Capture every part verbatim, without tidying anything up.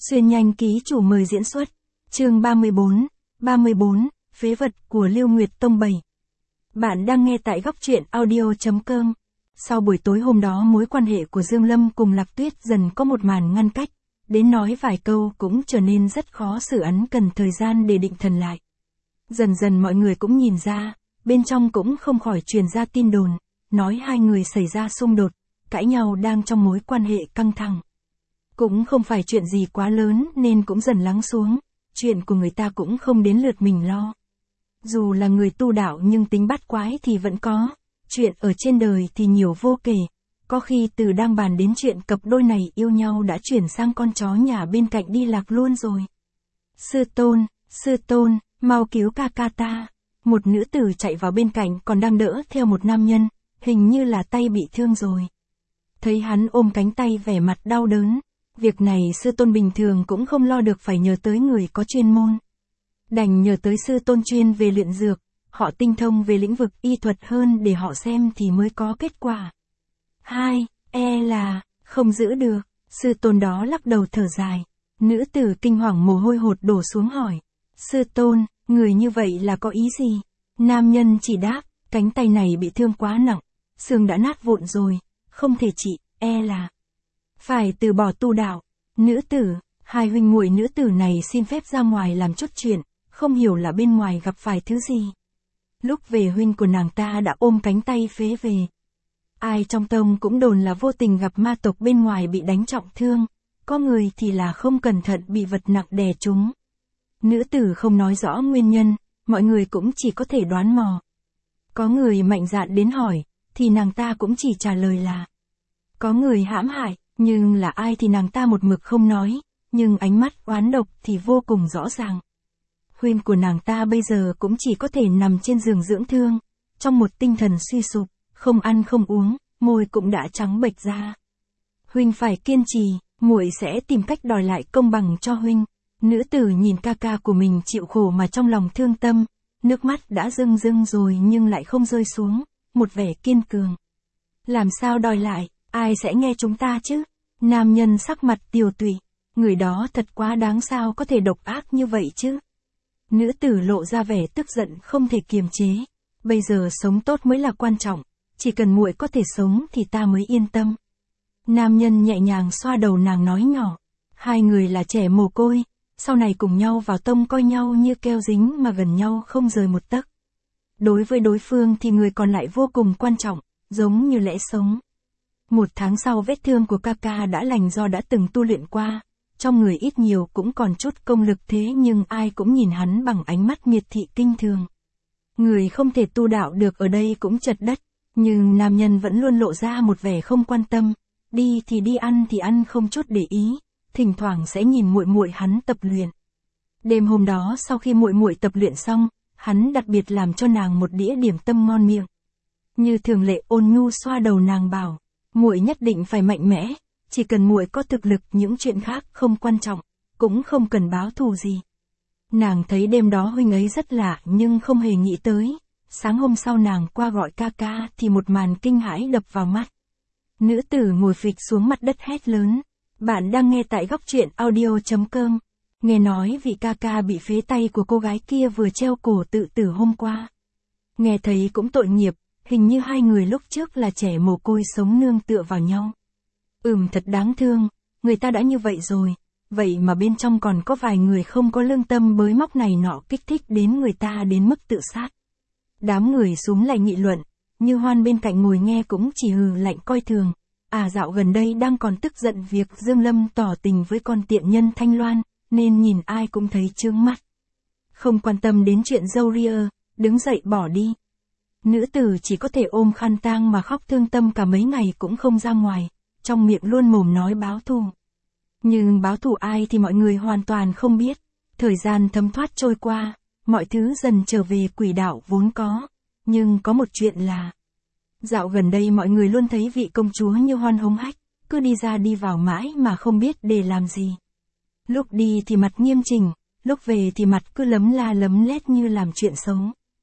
Xuyên nhanh ký chủ mời diễn xuất. Chương ba mươi bốn, ba mươi bốn, phế vật của Lưu Nguyệt Tông bảy. Bạn đang nghe tại góc truyện audio chấm com. Sau buổi tối hôm đó, mối quan hệ của Dương Lâm cùng Lạc Tuyết dần có một màn ngăn cách, đến nói vài câu cũng trở nên rất khó xử, ấn cần thời gian để định thần lại. Dần dần mọi người cũng nhìn ra, bên trong cũng không khỏi truyền ra tin đồn, nói hai người xảy ra xung đột, cãi nhau đang trong mối quan hệ căng thẳng. Cũng không phải chuyện gì quá lớn nên cũng dần lắng xuống, chuyện của người ta cũng không đến lượt mình lo. Dù là người tu đạo nhưng tính bắt quái thì vẫn có, chuyện ở trên đời thì nhiều vô kể, có khi từ đang bàn đến chuyện cặp đôi này yêu nhau đã chuyển sang con chó nhà bên cạnh đi lạc luôn rồi. Sư tôn, sư tôn, mau cứu ca ca ta. Một nữ tử chạy vào bên cạnh còn đang đỡ theo một nam nhân, hình như là tay bị thương rồi. Thấy hắn ôm cánh tay vẻ mặt đau đớn, việc này sư tôn bình thường cũng không lo được, phải nhờ tới người có chuyên môn. Đành nhờ tới sư tôn chuyên về luyện dược, họ tinh thông về lĩnh vực y thuật hơn để họ xem thì mới có kết quả. Hai, e là, không giữ được, sư tôn đó lắc đầu thở dài. Nữ tử kinh hoàng mồ hôi hột đổ xuống hỏi. Sư tôn, người như vậy là có ý gì? Nam nhân chỉ đáp, cánh tay này bị thương quá nặng, xương đã nát vụn rồi, không thể trị, e là phải từ bỏ tu đạo. Nữ tử, hai huynh muội nữ tử này xin phép ra ngoài làm chút chuyện, không hiểu là bên ngoài gặp phải thứ gì. Lúc về huynh của nàng ta đã ôm cánh tay phế về. Ai trong tông cũng đồn là vô tình gặp ma tộc bên ngoài bị đánh trọng thương, có người thì là không cẩn thận bị vật nặng đè trúng. Nữ tử không nói rõ nguyên nhân, mọi người cũng chỉ có thể đoán mò. Có người mạnh dạn đến hỏi, thì nàng ta cũng chỉ trả lời là có người hãm hại, nhưng là ai thì nàng ta một mực không nói, nhưng ánh mắt oán độc thì vô cùng rõ ràng. Huynh của nàng ta bây giờ cũng chỉ có thể nằm trên giường dưỡng thương, trong một tinh thần suy sụp, không ăn không uống, môi cũng đã trắng bệch ra. Huynh phải kiên trì, muội sẽ tìm cách đòi lại công bằng cho huynh. Nữ tử nhìn ca ca của mình chịu khổ mà trong lòng thương tâm, nước mắt đã rưng rưng rồi nhưng lại không rơi xuống, một vẻ kiên cường. Làm sao đòi lại, ai sẽ nghe chúng ta chứ? Nam nhân sắc mặt tiều tụy, người đó thật quá đáng, sao có thể độc ác như vậy chứ? Nữ tử lộ ra vẻ tức giận không thể kiềm chế. Bây giờ sống tốt mới là quan trọng, chỉ cần muội có thể sống thì ta mới yên tâm. Nam nhân nhẹ nhàng xoa đầu nàng nói nhỏ, hai người là trẻ mồ côi, sau này cùng nhau vào tông coi nhau như keo dính mà gần nhau không rời một tấc. Đối với đối phương thì người còn lại vô cùng quan trọng, giống như lẽ sống. Một tháng sau vết thương của ca ca đã lành do đã từng tu luyện qua, trong người ít nhiều cũng còn chút công lực, thế nhưng ai cũng nhìn hắn bằng ánh mắt miệt thị kinh thường. Người không thể tu đạo được ở đây cũng chật đất, nhưng nam nhân vẫn luôn lộ ra một vẻ không quan tâm, đi thì đi, ăn thì ăn, không chút để ý, thỉnh thoảng sẽ nhìn muội muội hắn tập luyện. Đêm hôm đó sau khi muội muội tập luyện xong, hắn đặc biệt làm cho nàng một đĩa điểm tâm ngon miệng. Như thường lệ ôn nhu xoa đầu nàng bảo, muội nhất định phải mạnh mẽ, chỉ cần muội có thực lực những chuyện khác không quan trọng, cũng không cần báo thù gì. Nàng thấy đêm đó huynh ấy rất lạ nhưng không hề nghĩ tới, sáng hôm sau nàng qua gọi ca ca thì một màn kinh hãi đập vào mắt. Nữ tử ngồi phịch xuống mặt đất hét lớn, bạn đang nghe tại góc truyện audio chấm com. Nghe nói vị ca ca bị phế tay của cô gái kia vừa treo cổ tự tử hôm qua. Nghe thấy cũng tội nghiệp, hình như hai người lúc trước là trẻ mồ côi sống nương tựa vào nhau. Ừm, thật đáng thương, người ta đã như vậy rồi, vậy mà bên trong còn có vài người không có lương tâm bới móc này nọ kích thích đến người ta đến mức tự sát. Đám người xuống lại nghị luận, Như Hoan bên cạnh ngồi nghe cũng chỉ hừ lạnh coi thường. À, dạo gần đây đang còn tức giận việc Dương Lâm tỏ tình với con tiện nhân Thanh Loan, nên nhìn ai cũng thấy chướng mắt. Không quan tâm đến chuyện dâu ria, đứng dậy bỏ đi. Nữ tử chỉ có thể ôm khăn tang mà khóc thương tâm cả mấy ngày cũng không ra ngoài, trong miệng luôn mồm nói báo thù. Nhưng báo thù ai thì mọi người hoàn toàn không biết. Thời gian thấm thoát trôi qua, mọi thứ dần trở về quỹ đạo vốn có. Nhưng có một chuyện là, dạo gần đây mọi người luôn thấy vị công chúa Như Hoan hống hách, cứ đi ra đi vào mãi mà không biết để làm gì. Lúc đi thì mặt nghiêm chỉnh, lúc về thì mặt cứ lấm la lấm lét như làm chuyện xấu.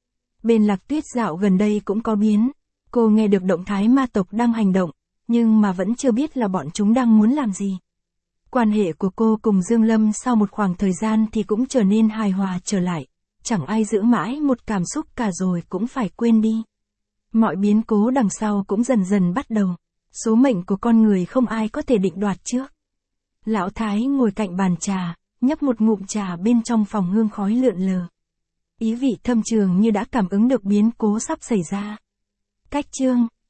Bên Lạc Tuyết dạo gần đây cũng có biến, cô nghe được động thái ma tộc đang hành động, nhưng mà vẫn chưa biết là bọn chúng đang muốn làm gì. Quan hệ của cô cùng Dương Lâm sau một khoảng thời gian thì cũng trở nên hài hòa trở lại. Chẳng ai giữ mãi một cảm xúc cả rồi cũng phải quên đi. Mọi biến cố đằng sau cũng dần dần bắt đầu. Số mệnh của con người không ai có thể định đoạt trước. Lão Thái ngồi cạnh bàn trà, nhấp một ngụm trà bên trong phòng hương khói lượn lờ. Ý vị thâm trường như đã cảm ứng được biến cố sắp xảy ra. Cách chương